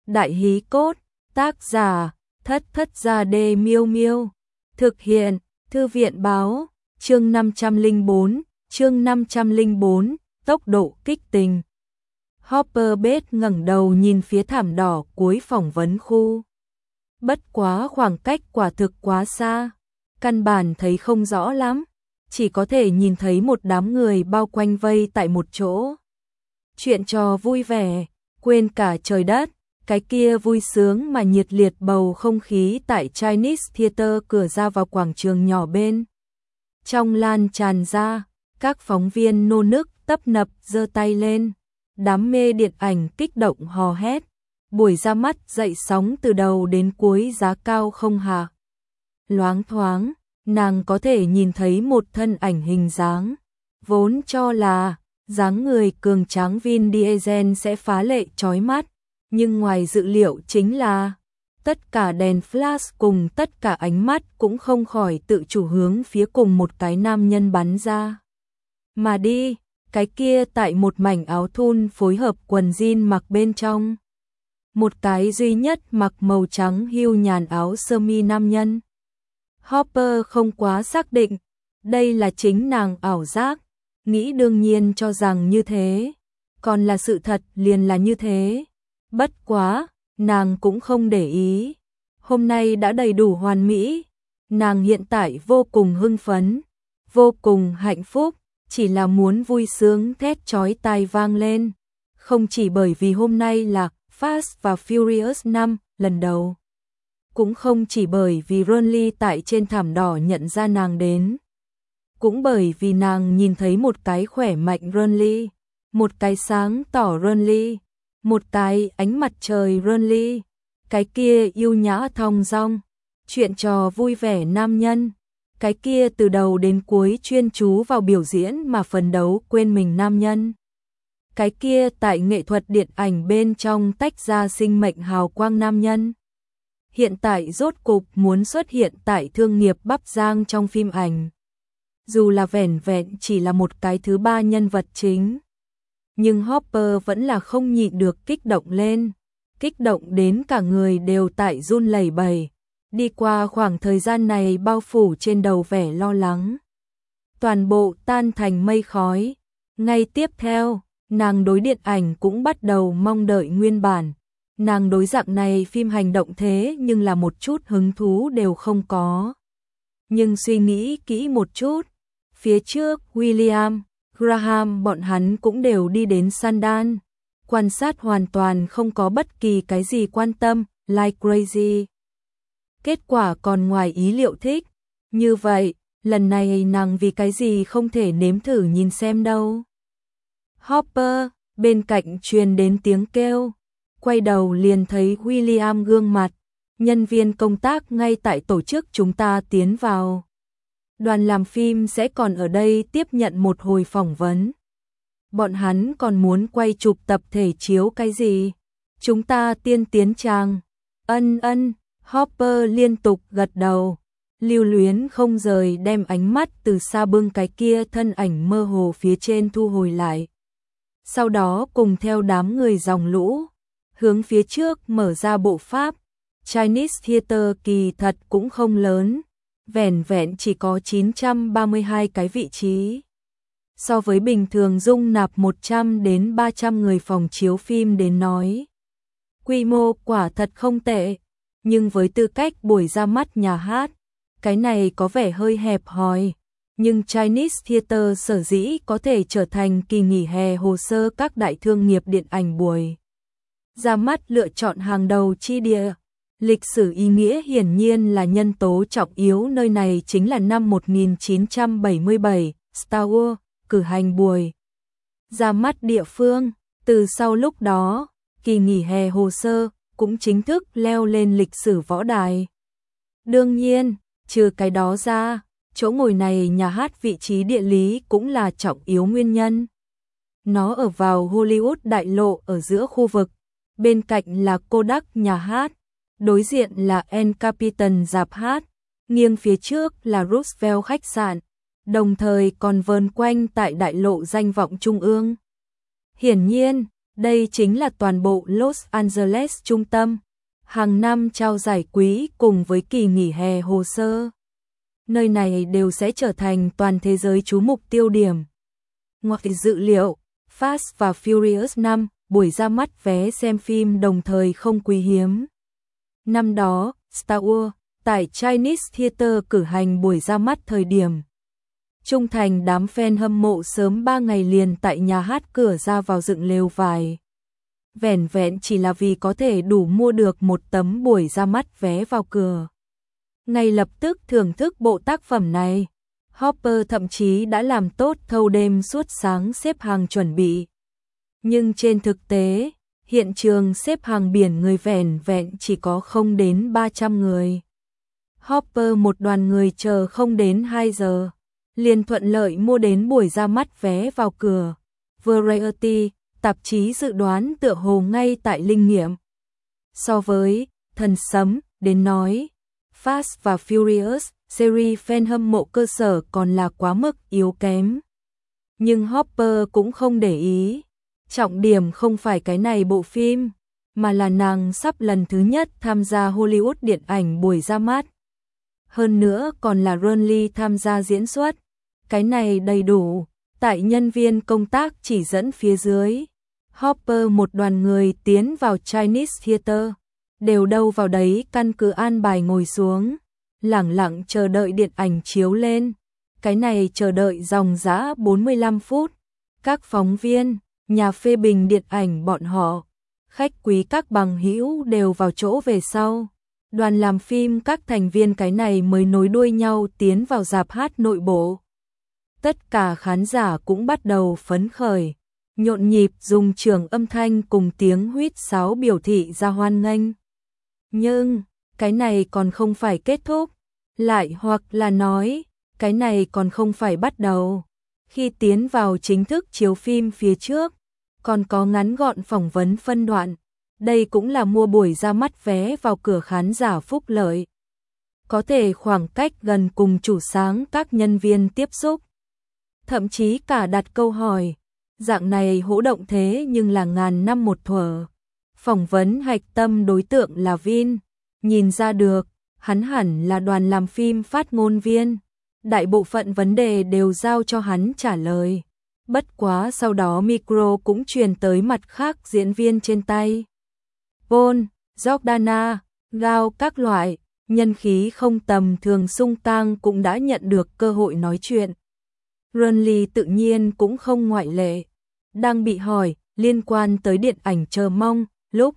Đại hí cốt, tác giả, Thất Thất Gia Đê Miêu Miêu. Thực hiện, Thư viện báo, chương 504, tốc độ kích tình. Hopper Bết ngẩng đầu nhìn phía thảm đỏ cuối phỏng vấn khu. Bất quá khoảng cách quả thực quá xa, căn bản thấy không rõ lắm, chỉ có thể nhìn thấy một đám người bao quanh vây tại một chỗ. Chuyện trò vui vẻ, quên cả trời đất, cái kia vui sướng mà nhiệt liệt bầu không khí tại Chinese Theater cửa ra vào quảng trường nhỏ bên. Trong lan tràn ra, các phóng viên nô nức tấp nập giơ tay lên, đám mê điện ảnh kích động hò hét, buổi ra mắt dậy sóng từ đầu đến cuối giá cao không hạ. Loáng thoáng, nàng có thể nhìn thấy một thân ảnh hình dáng, vốn cho là dáng người cường tráng Vin Diesel sẽ phá lệ chói mắt, nhưng ngoài dự liệu chính là tất cả đèn flash cùng tất cả ánh mắt cũng không khỏi tự chủ hướng phía cùng một cái nam nhân bắn ra. Mà đi, cái kia tại một mảnh áo thun phối hợp quần jean mặc bên trong. Một cái duy nhất mặc màu trắng hưu nhàn áo sơ mi nam nhân. Hopper không quá xác định, đây là chính nàng ảo giác, nghĩ đương nhiên cho rằng như thế, còn là sự thật liền là như thế. Bất quá, nàng cũng không để ý. Hôm nay đã đầy đủ hoàn mỹ, nàng hiện tại vô cùng hưng phấn, vô cùng hạnh phúc, chỉ là muốn vui sướng thét chói tai vang lên. Không chỉ bởi vì hôm nay là Fast và Furious 5 lần đầu, cũng không chỉ bởi vì Ronly tại trên thảm đỏ nhận ra nàng đến, cũng bởi vì nàng nhìn thấy một cái khỏe mạnh Ronly, một cái sáng tỏ Ronly, một cái ánh mặt trời Ronly, cái kia yêu nhã thong dong, chuyện trò vui vẻ nam nhân, cái kia từ đầu đến cuối chuyên chú vào biểu diễn mà phấn đấu quên mình nam nhân, cái kia tại nghệ thuật điện ảnh bên trong tách ra sinh mệnh hào quang nam nhân. Hiện tại rốt cục muốn xuất hiện tại thương nghiệp bắp rang trong phim ảnh. Dù là vẻn vẹn chỉ là một cái thứ ba nhân vật chính, nhưng Hopper vẫn là không nhịn được kích động lên, kích động đến cả người đều tại run lẩy bẩy. Đi qua khoảng thời gian này bao phủ trên đầu vẻ lo lắng, toàn bộ tan thành mây khói. Ngay tiếp theo, nàng đối điện ảnh cũng bắt đầu mong đợi nguyên bản. Nàng đối dạng này phim hành động thế nhưng là một chút hứng thú đều không có. Nhưng suy nghĩ kỹ một chút, phía trước William, Graham bọn hắn cũng đều đi đến Sundance, quan sát hoàn toàn không có bất kỳ cái gì quan tâm, like crazy. Kết quả còn ngoài ý liệu thích. Như vậy, lần này nàng vì cái gì không thể nếm thử nhìn xem đâu. Hopper, bên cạnh truyền đến tiếng kêu, quay đầu liền thấy William gương mặt, nhân viên công tác ngay tại tổ chức chúng ta tiến vào. Đoàn làm phim sẽ còn ở đây tiếp nhận một hồi phỏng vấn. Bọn hắn còn muốn quay chụp tập thể chiếu cái gì? Chúng ta tiên tiến chàng. Ân, Hopper liên tục gật đầu, lưu luyến không rời đem ánh mắt từ xa bưng cái kia thân ảnh mơ hồ phía trên thu hồi lại. Sau đó cùng theo đám người dòng lũ, hướng phía trước mở ra bộ pháp. Chinese Theater kỳ thật cũng không lớn, vẻn vẹn chỉ có 932 cái vị trí. So với bình thường dung nạp 100 đến 300 người phòng chiếu phim đến nói, quy mô quả thật không tệ, nhưng với tư cách buổi ra mắt nhà hát, cái này có vẻ hơi hẹp hòi. Nhưng Chinese Theater sở dĩ có thể trở thành kỳ nghỉ hè hồ sơ các đại thương nghiệp điện ảnh buổi ra mắt lựa chọn hàng đầu chi địa. Lịch sử ý nghĩa hiển nhiên là nhân tố trọng yếu, nơi này chính là năm 1977, Star Wars cử hành buổi ra mắt địa phương. Từ sau lúc đó, kỳ nghỉ hè hồ sơ cũng chính thức leo lên lịch sử võ đài. Đương nhiên, trừ cái đó ra, chỗ ngồi này nhà hát vị trí địa lý cũng là trọng yếu nguyên nhân. Nó ở vào Hollywood đại lộ ở giữa khu vực, bên cạnh là Kodak nhà hát, đối diện là El Capitan rạp hát, nghiêng phía trước là Roosevelt khách sạn, đồng thời còn vờn quanh tại đại lộ danh vọng trung ương. Hiển nhiên, Đây chính là toàn bộ Los Angeles trung tâm, hàng năm trao giải quý cùng với kỳ nghỉ hè hồ sơ. Nơi này đều sẽ trở thành toàn thế giới chú mục tiêu điểm. Ngoài dự liệu, Fast và Furious 5, buổi ra mắt vé xem phim đồng thời không quý hiếm. Năm đó, Star Wars, tại Chinese Theater cử hành buổi ra mắt thời điểm. Trung thành đám fan hâm mộ sớm 3 ngày liền tại nhà hát cửa ra vào dựng lều vải. Vẻn vẹn chỉ là vì có thể đủ mua được một tấm buổi ra mắt vé vào cửa. Ngay lập tức thưởng thức bộ tác phẩm này, Hopper thậm chí đã làm tốt thâu đêm suốt sáng xếp hàng chuẩn bị. Nhưng trên thực tế, hiện trường xếp hàng biển người vẻn vẹn chỉ có không đến 300 người. Hopper một đoàn người chờ không đến 2 giờ, liền thuận lợi mua đến buổi ra mắt vé vào cửa. Variety, tạp chí dự đoán tựa hồ ngay tại linh nghiệm. So với Thần Sấm đến nói, Fast và Furious, series fan hâm mộ cơ sở còn là quá mức yếu kém. Nhưng Hopper cũng không để ý. Trọng điểm không phải cái này bộ phim, mà là nàng sắp lần thứ nhất tham gia Hollywood điện ảnh buổi ra mắt. Hơn nữa còn là Ron Lee tham gia diễn xuất. Cái này đầy đủ, tại nhân viên công tác chỉ dẫn phía dưới. Hopper một đoàn người tiến vào Chinese Theater, đều đâu vào đấy căn cứ an bài ngồi xuống, lẳng lặng chờ đợi điện ảnh chiếu lên. Cái này chờ đợi dòng dã 45 phút. Các phóng viên, nhà phê bình điện ảnh bọn họ, khách quý các bằng hữu đều vào chỗ về sau. Đoàn làm phim các thành viên cái này mới nối đuôi nhau tiến vào rạp hát nội bộ. Tất cả khán giả cũng bắt đầu phấn khởi, nhộn nhịp dùng trường âm thanh cùng tiếng huýt sáo biểu thị ra hoan nghênh. Nhưng, cái này còn không phải kết thúc, lại hoặc là nói, cái này còn không phải bắt đầu. Khi tiến vào chính thức chiếu phim phía trước, còn có ngắn gọn phỏng vấn phân đoạn. Đây cũng là mua buổi ra mắt vé vào cửa khán giả phúc lợi. Có thể khoảng cách gần cùng chủ sáng các nhân viên tiếp xúc. Thậm chí cả đặt câu hỏi, dạng này hỗ động thế nhưng là ngàn năm một thuở. Phỏng vấn hạch tâm đối tượng là Vin, nhìn ra được, hắn hẳn là đoàn làm phim phát ngôn viên. Đại bộ phận vấn đề đều giao cho hắn trả lời. Bất quá sau đó micro cũng truyền tới mặt khác diễn viên trên tay. Paul, Jordana, Gao các loại, nhân khí không tầm thường Sung Kang cũng đã nhận được cơ hội nói chuyện. Ron Lee tự nhiên cũng không ngoại lệ. Đang bị hỏi liên quan tới điện ảnh Chờ Mong, lúc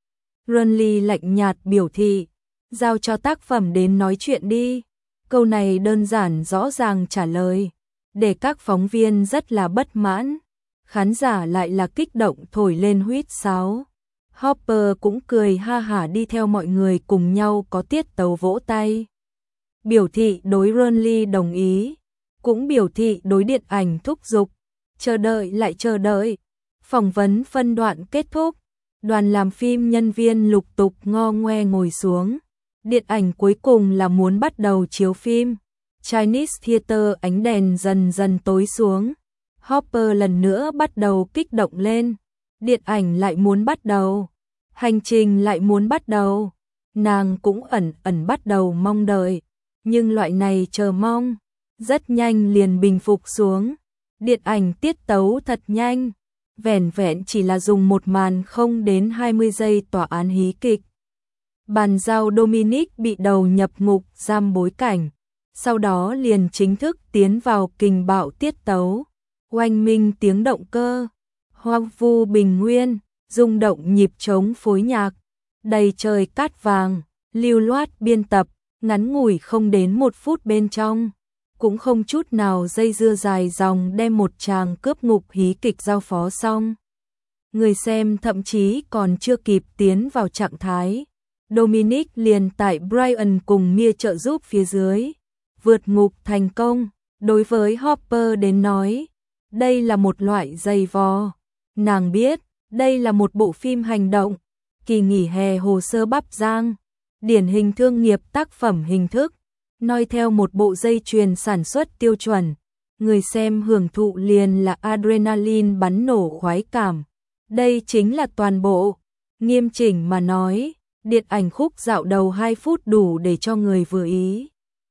Ron Lee lạnh nhạt biểu thị, giao cho tác phẩm đến nói chuyện đi. Câu này đơn giản rõ ràng trả lời, để các phóng viên rất là bất mãn. Khán giả lại là kích động thổi lên huýt sáo. Hopper cũng cười ha hả đi theo mọi người cùng nhau có tiết tấu vỗ tay. Biểu thị đối Ron Lee đồng ý, cũng biểu thị đối điện ảnh thúc giục. Chờ đợi lại chờ đợi. Phỏng vấn phân đoạn kết thúc, đoàn làm phim nhân viên lục tục ngo ngoe ngồi xuống. Điện ảnh cuối cùng là muốn bắt đầu chiếu phim. Chinese Theater ánh đèn dần dần tối xuống. Hopper lần nữa bắt đầu kích động lên. Điện ảnh lại muốn bắt đầu. Hành trình lại muốn bắt đầu. Nàng cũng ẩn ẩn bắt đầu mong đợi. Nhưng loại này chờ mong, rất nhanh liền bình phục xuống. Điện ảnh tiết tấu thật nhanh. Vẻn vẹn chỉ là dùng một màn không đến 20 giây tòa án hí kịch. Bàn giao Dominic bị đầu nhập ngục giam bối cảnh. Sau đó liền chính thức tiến vào kình bạo tiết tấu. Oanh minh tiếng động cơ. Hoang vu bình nguyên, rung động nhịp trống phối nhạc. Đầy trời cát vàng, lưu loát biên tập, ngắn ngủi không đến 1 phút bên trong. Cũng không chút nào dây dưa dài dòng đem một tràng cướp ngục hí kịch giao phó xong. Người xem thậm chí còn chưa kịp tiến vào trạng thái. Dominic liền tại Brian cùng Mia trợ giúp phía dưới. Vượt ngục thành công, đối với Hopper đến nói. Đây là một loại giày vò. Nàng biết, đây là một bộ phim hành động. Kỳ nghỉ hè hồ sơ bắp giang. Điển hình thương nghiệp tác phẩm hình thức. Noi theo một bộ dây chuyền sản xuất tiêu chuẩn. Người xem hưởng thụ liền là adrenaline bắn nổ khoái cảm. Đây chính là toàn bộ. Nghiêm chỉnh mà nói, điện ảnh khúc dạo đầu 2 phút đủ để cho người vừa ý.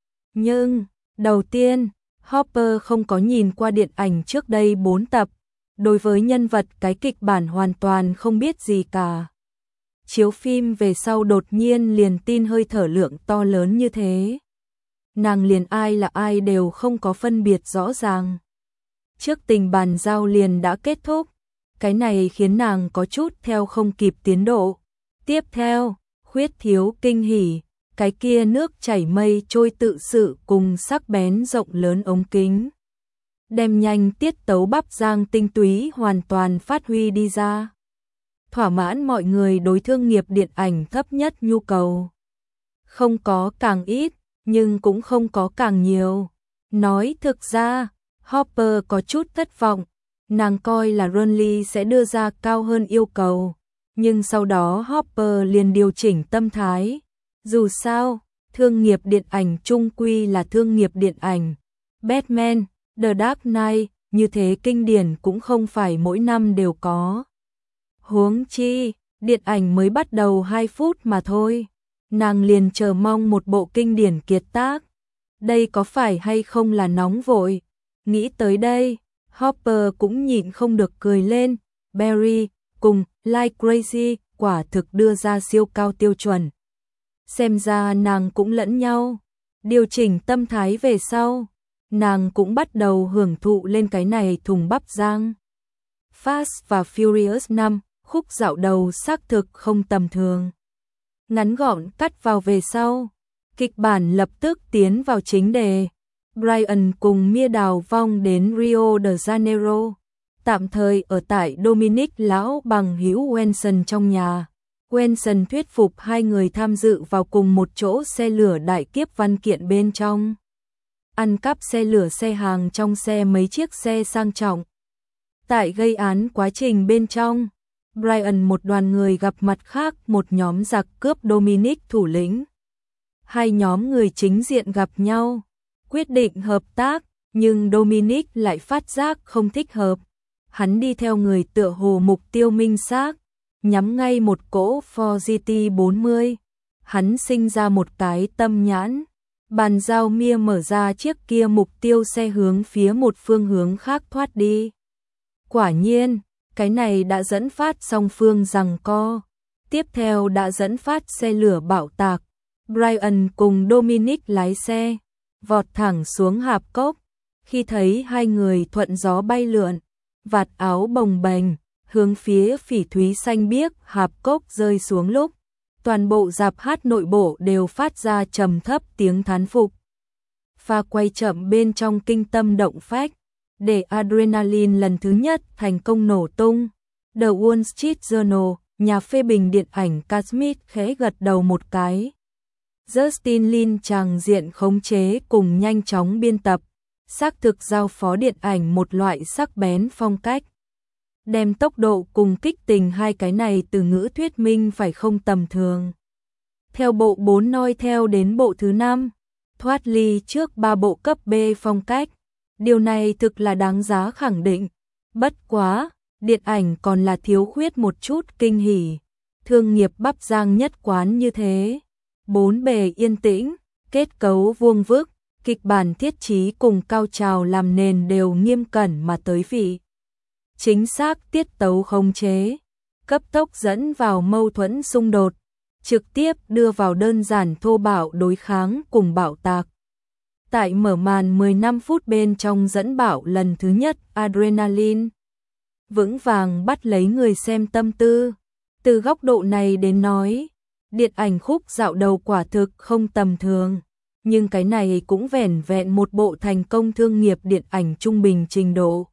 Nhưng, đầu tiên, Hopper không có nhìn qua điện ảnh trước đây 4 tập. Đối với nhân vật cái kịch bản hoàn toàn không biết gì cả. Chiếu phim về sau đột nhiên liền tin hơi thở lượng to lớn như thế. Nàng liền ai là ai đều không có phân biệt rõ ràng. Trước tình bàn giao liền đã kết thúc. Cái này khiến nàng có chút theo không kịp tiến độ. Tiếp theo, khuyết thiếu kinh hỉ. Cái kia nước chảy mây trôi tự sự cùng sắc bén rộng lớn ống kính. Đem nhanh tiết tấu bắp giang tinh túy hoàn toàn phát huy đi ra. Thỏa mãn mọi người đối thương nghiệp điện ảnh thấp nhất nhu cầu. Không có càng ít, nhưng cũng không có càng nhiều. Nói thực ra, Hopper có chút thất vọng. Nàng coi là Ronly sẽ đưa ra cao hơn yêu cầu. Nhưng sau đó Hopper liền điều chỉnh tâm thái. Dù sao, thương nghiệp điện ảnh chung quy là thương nghiệp điện ảnh. Batman, The Dark Knight, như thế kinh điển cũng không phải mỗi năm đều có. Huống chi, điện ảnh mới bắt đầu 2 phút mà thôi. Nàng liền chờ mong một bộ kinh điển kiệt tác. Đây có phải hay không là nóng vội? Nghĩ tới đây, Hopper cũng nhịn không được cười lên. Barry cùng Like Crazy quả thực đưa ra siêu cao tiêu chuẩn. Xem ra nàng cũng lẫn nhau. Điều chỉnh tâm thái về sau, nàng cũng bắt đầu hưởng thụ lên cái này thùng bắp rang. Fast và Furious 5, khúc dạo đầu xác thực không tầm thường. Ngắn gọn cắt vào về sau, kịch bản lập tức tiến vào chính đề. Brian cùng Mia đào vong đến Rio de Janeiro, tạm thời ở tại Dominic lão bằng hữu Wenson trong nhà. Wenson thuyết phục hai người tham dự vào cùng một chỗ xe lửa đại kiếp văn kiện bên trong. Ăn cắp xe lửa xe hàng trong xe mấy chiếc xe sang trọng. Tại gây án quá trình bên trong, Brian một đoàn người gặp mặt khác một nhóm giặc cướp Dominic thủ lĩnh. Hai nhóm người chính diện gặp nhau, quyết định hợp tác, nhưng Dominic lại phát giác không thích hợp. Hắn đi theo người tựa hồ mục tiêu minh xác, nhắm ngay một cỗ Ford GT40. Hắn sinh ra một cái tâm nhãn, bàn giao Mia mở ra chiếc kia mục tiêu xe hướng phía một phương hướng khác thoát đi. Quả nhiên, cái này đã dẫn phát song phương giằng co. Tiếp theo đã dẫn phát xe lửa bạo tạc. Brian cùng Dominic lái xe, vọt thẳng xuống hạp cốc. Khi thấy hai người thuận gió bay lượn, vạt áo bồng bềnh, hướng phía phỉ thúy xanh biếc hạp cốc rơi xuống lúc, toàn bộ rạp hát nội bộ đều phát ra trầm thấp tiếng thán phục. Pha quay chậm bên trong kinh tâm động phách, để adrenaline lần thứ nhất thành công nổ tung. The Wall Street Journal, nhà phê bình điện ảnh Kashmir khẽ gật đầu một cái. Justin Lin tràng diện khống chế cùng nhanh chóng biên tập, xác thực giao phó điện ảnh một loại sắc bén phong cách. Đem tốc độ cùng kích tình hai cái này từ ngữ thuyết minh phải không tầm thường. Theo bộ 4 noi theo đến bộ thứ 5, thoát ly trước 3 bộ cấp B phong cách. Điều này thực là đáng giá khẳng định. Bất quá, điện ảnh còn là thiếu khuyết một chút kinh hỉ. Thương nghiệp bắp giang nhất quán như thế. 4 bề yên tĩnh, kết cấu vuông vức, kịch bản thiết trí cùng cao trào làm nền đều nghiêm cẩn mà tới vị. Chính xác tiết tấu khống chế, cấp tốc dẫn vào mâu thuẫn xung đột, trực tiếp đưa vào đơn giản thô bạo đối kháng cùng bạo tạc. Tại mở màn 15 phút bên trong dẫn bạo lần thứ nhất, adrenaline vững vàng bắt lấy người xem tâm tư. Từ góc độ này đến nói, điện ảnh khúc dạo đầu quả thực không tầm thường, nhưng cái này cũng vẻn vẹn một bộ thành công thương nghiệp điện ảnh trung bình trình độ.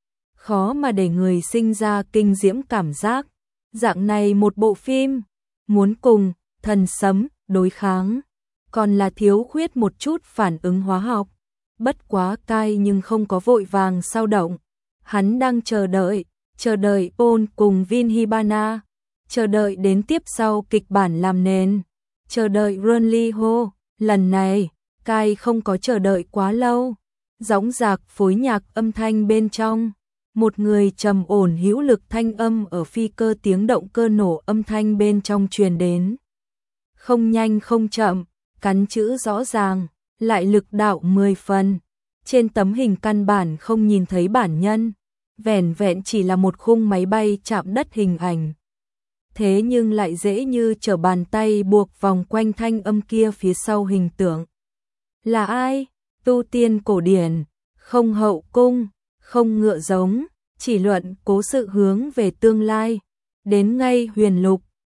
Khó mà để người sinh ra kinh diễm cảm giác. Dạng này một bộ phim, muốn cùng thần sấm đối kháng, còn là thiếu khuyết một chút phản ứng hóa học. Bất quá cay nhưng không có vội vàng sao động. Hắn đang chờ đợi Paul cùng Vin Hibana, chờ đợi đến tiếp sau kịch bản làm nền, chờ đợi Ron Lee Ho. Lần này, cay không có chờ đợi quá lâu. Dõng dạc phối nhạc âm thanh bên trong, Một người trầm ổn hữu lực thanh âm ở phi cơ tiếng động cơ nổ âm thanh bên trong truyền đến. Không nhanh không chậm, cắn chữ rõ ràng, lại lực đạo 10 phần. Trên tấm hình căn bản không nhìn thấy bản nhân, vẻn vẹn chỉ là một khung máy bay chạm đất hình ảnh. Thế nhưng lại dễ như trở bàn tay buộc vòng quanh thanh âm kia phía sau hình tượng. Là ai? Tu tiên cổ điển, không hậu cung, không ngựa giống, chỉ luận cố sự hướng về tương lai. Đến ngay huyền lục,